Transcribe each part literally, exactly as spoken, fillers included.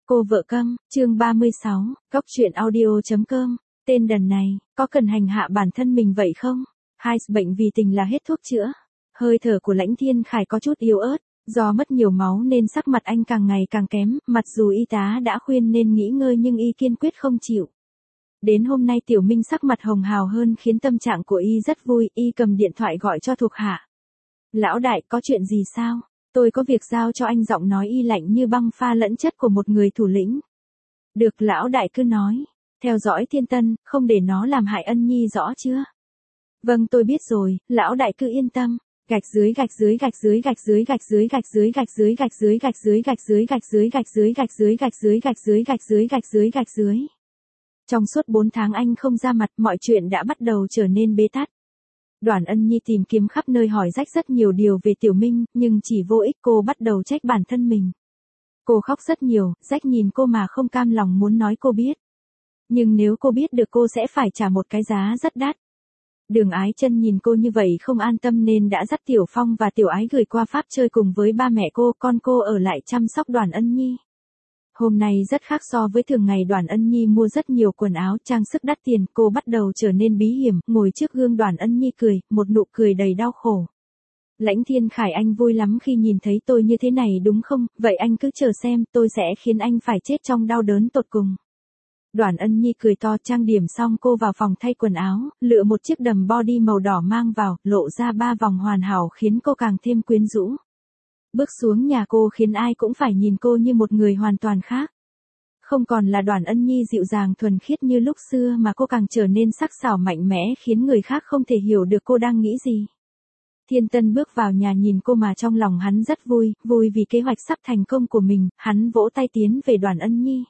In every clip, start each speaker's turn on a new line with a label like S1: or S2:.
S1: Cô vợ câm, chương ba mươi sáu, góc truyện audio.com, tên đần này, có cần hành hạ bản thân mình vậy không? Hai bệnh vì tình là hết thuốc chữa. Hơi thở của Lãnh Thiên Khải có chút yếu ớt, do mất nhiều máu nên sắc mặt anh càng ngày càng kém, mặc dù y tá đã khuyên nên nghỉ ngơi nhưng y kiên quyết không chịu. Đến hôm nay Tiểu Minh sắc mặt hồng hào hơn khiến tâm trạng của y rất vui, y cầm điện thoại gọi cho thuộc hạ. Lão đại, có chuyện gì sao? Tôi có việc giao cho anh, giọng nói y lạnh như băng pha lẫn chất của một người thủ lĩnh. Được, lão đại cứ nói. Theo dõi Thiên Tân, không để nó làm hại Ân Nhi, rõ chưa? Vâng, tôi biết rồi, lão đại cứ yên tâm. Gạch dưới gạch dưới gạch dưới gạch dưới gạch dưới gạch dưới gạch dưới gạch dưới gạch dưới gạch dưới gạch dưới gạch dưới gạch dưới gạch dưới gạch dưới gạch dưới gạch dưới gạch dưới. Trong suốt bốn tháng anh không ra mặt, mọi chuyện đã bắt đầu trở nên bế tắc. Đoàn Ân Nhi tìm kiếm khắp nơi hỏi rách rất nhiều điều về Tiểu Minh, nhưng chỉ vô ích, cô bắt đầu trách bản thân mình. Cô khóc rất nhiều, rách nhìn cô mà không cam lòng muốn nói cô biết. Nhưng nếu cô biết được cô sẽ phải trả một cái giá rất đắt. Đường Ái Chân nhìn cô như vậy không an tâm nên đã dắt Tiểu Phong và Tiểu Ái gửi qua Pháp chơi cùng với ba mẹ cô, con cô ở lại chăm sóc Đoàn Ân Nhi. Hôm nay rất khác so với thường ngày, Đoàn Ân Nhi mua rất nhiều quần áo, trang sức đắt tiền, cô bắt đầu trở nên bí hiểm, ngồi trước gương Đoàn Ân Nhi cười, một nụ cười đầy đau khổ. Lãnh Thiên Khải, anh vui lắm khi nhìn thấy tôi như thế này đúng không? Vậy anh cứ chờ xem, tôi sẽ khiến anh phải chết trong đau đớn tột cùng. Đoàn Ân Nhi cười to, trang điểm xong cô vào phòng thay quần áo, lựa một chiếc đầm body màu đỏ mang vào, lộ ra ba vòng hoàn hảo khiến cô càng thêm quyến rũ. Bước xuống nhà cô khiến ai cũng phải nhìn cô như một người hoàn toàn khác. Không còn là Đoàn Ân Nhi dịu dàng thuần khiết như lúc xưa mà cô càng trở nên sắc sảo mạnh mẽ khiến người khác không thể hiểu được cô đang nghĩ gì. Thiên Tân bước vào nhà nhìn cô mà trong lòng hắn rất vui, vui vì kế hoạch sắp thành công của mình, hắn vỗ tay tiến về Đoàn Ân Nhi.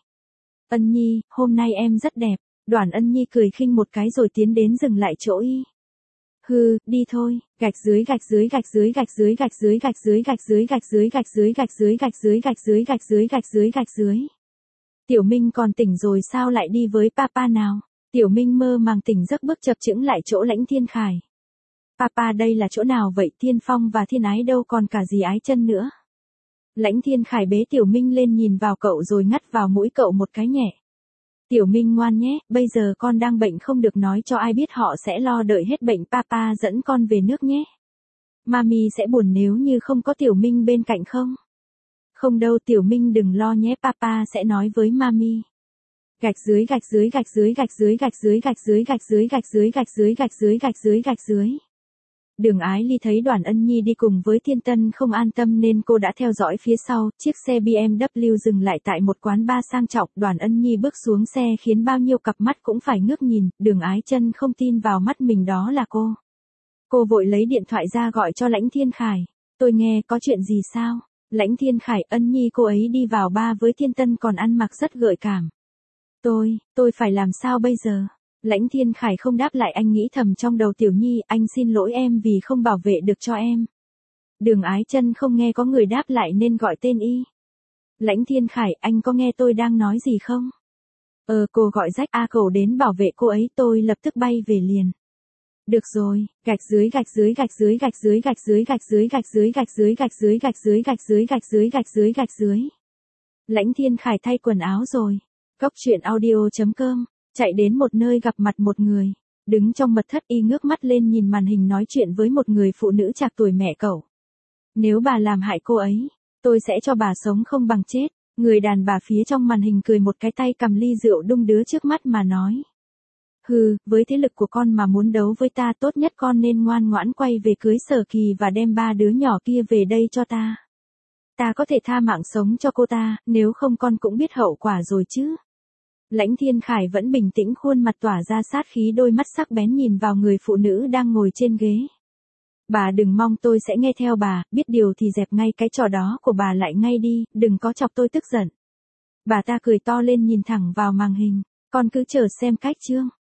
S1: Ân Nhi, hôm nay em rất đẹp. Đoàn Ân Nhi cười khinh một cái rồi tiến đến dừng lại chỗ y. Hừ, đi thôi, gạch dưới gạch dưới gạch dưới gạch dưới gạch dưới gạch dưới gạch dưới gạch dưới gạch dưới gạch dưới gạch dưới gạch dưới gạch dưới gạch dưới gạch dưới. Tiểu Minh còn tỉnh rồi sao lại đi với papa nào? Tiểu Minh mơ màng tỉnh giấc bước chập chững lại chỗ Lãnh Thiên Khải. Papa, đây là chỗ nào vậy? Thiên Phong và Thiên Ái đâu, còn cả dì Ái Chân nữa. Lãnh Thiên Khải bế Tiểu Minh lên nhìn vào cậu rồi ngắt vào mũi cậu một cái nhẹ. Tiểu Minh ngoan nhé, bây giờ con đang bệnh không được nói cho ai biết, họ sẽ lo đợi hết bệnh, papa dẫn con về nước nhé. Mami sẽ buồn nếu như không có Tiểu Minh bên cạnh không? Không đâu Tiểu Minh, đừng lo nhé, papa sẽ nói với mami. Gạch dưới gạch dưới gạch dưới gạch dưới gạch dưới gạch dưới gạch dưới gạch dưới gạch dưới gạch dưới gạch dưới gạch dưới. Đường Ái Ly thấy Đoàn Ân Nhi đi cùng với Thiên Tân không an tâm nên cô đã theo dõi phía sau, chiếc xe bê em vê dừng lại tại một quán bar sang trọng, Đoàn Ân Nhi bước xuống xe khiến bao nhiêu cặp mắt cũng phải ngước nhìn, Đường Ái Chân không tin vào mắt mình đó là cô. Cô vội lấy điện thoại ra gọi cho Lãnh Thiên Khải. Tôi nghe, có chuyện gì sao? Lãnh Thiên Khải, Ân Nhi cô ấy đi vào bar với Thiên Tân còn ăn mặc rất gợi cảm. Tôi, tôi phải làm sao bây giờ? Lãnh Thiên Khải không đáp lại, anh nghĩ thầm trong đầu, Tiểu Nhi, anh xin lỗi em vì không bảo vệ được cho em. Đường Ái Chân không nghe có người đáp lại nên gọi tên y. Lãnh Thiên Khải, anh có nghe tôi đang nói gì không? Ờ, cô gọi rách A Cầu đến bảo vệ cô ấy, tôi lập tức bay về liền. Được rồi, gạch dưới gạch dưới gạch dưới gạch dưới gạch dưới gạch dưới gạch dưới gạch dưới gạch dưới gạch dưới gạch dưới gạch dưới gạch dưới gạch dưới. Lãnh Thiên Khải thay quần áo rồi. Góc truyện audio.com, chạy đến một nơi gặp mặt một người. Đứng trong mật thất, y ngước mắt lên nhìn màn hình nói chuyện với một người phụ nữ trạc tuổi mẹ cậu. Nếu bà làm hại cô ấy, tôi sẽ cho bà sống không bằng chết. Người đàn bà phía trong màn hình cười một cái, tay cầm ly rượu đung đứa trước mắt mà nói. Hừ, với thế lực của con mà muốn đấu với ta, tốt nhất con nên ngoan ngoãn quay về cưới Sở Kỳ và đem ba đứa nhỏ kia về đây cho ta. Ta có thể tha mạng sống cho cô ta, nếu không con cũng biết hậu quả rồi chứ. Lãnh Thiên Khải vẫn bình tĩnh, khuôn mặt tỏa ra sát khí, đôi mắt sắc bén nhìn vào người phụ nữ đang ngồi trên ghế. Bà đừng mong tôi sẽ nghe theo bà, biết điều thì dẹp ngay cái trò đó của bà lại ngay đi, đừng có chọc tôi tức giận. Bà ta cười to lên nhìn thẳng vào màn hình, con cứ chờ xem cách chương.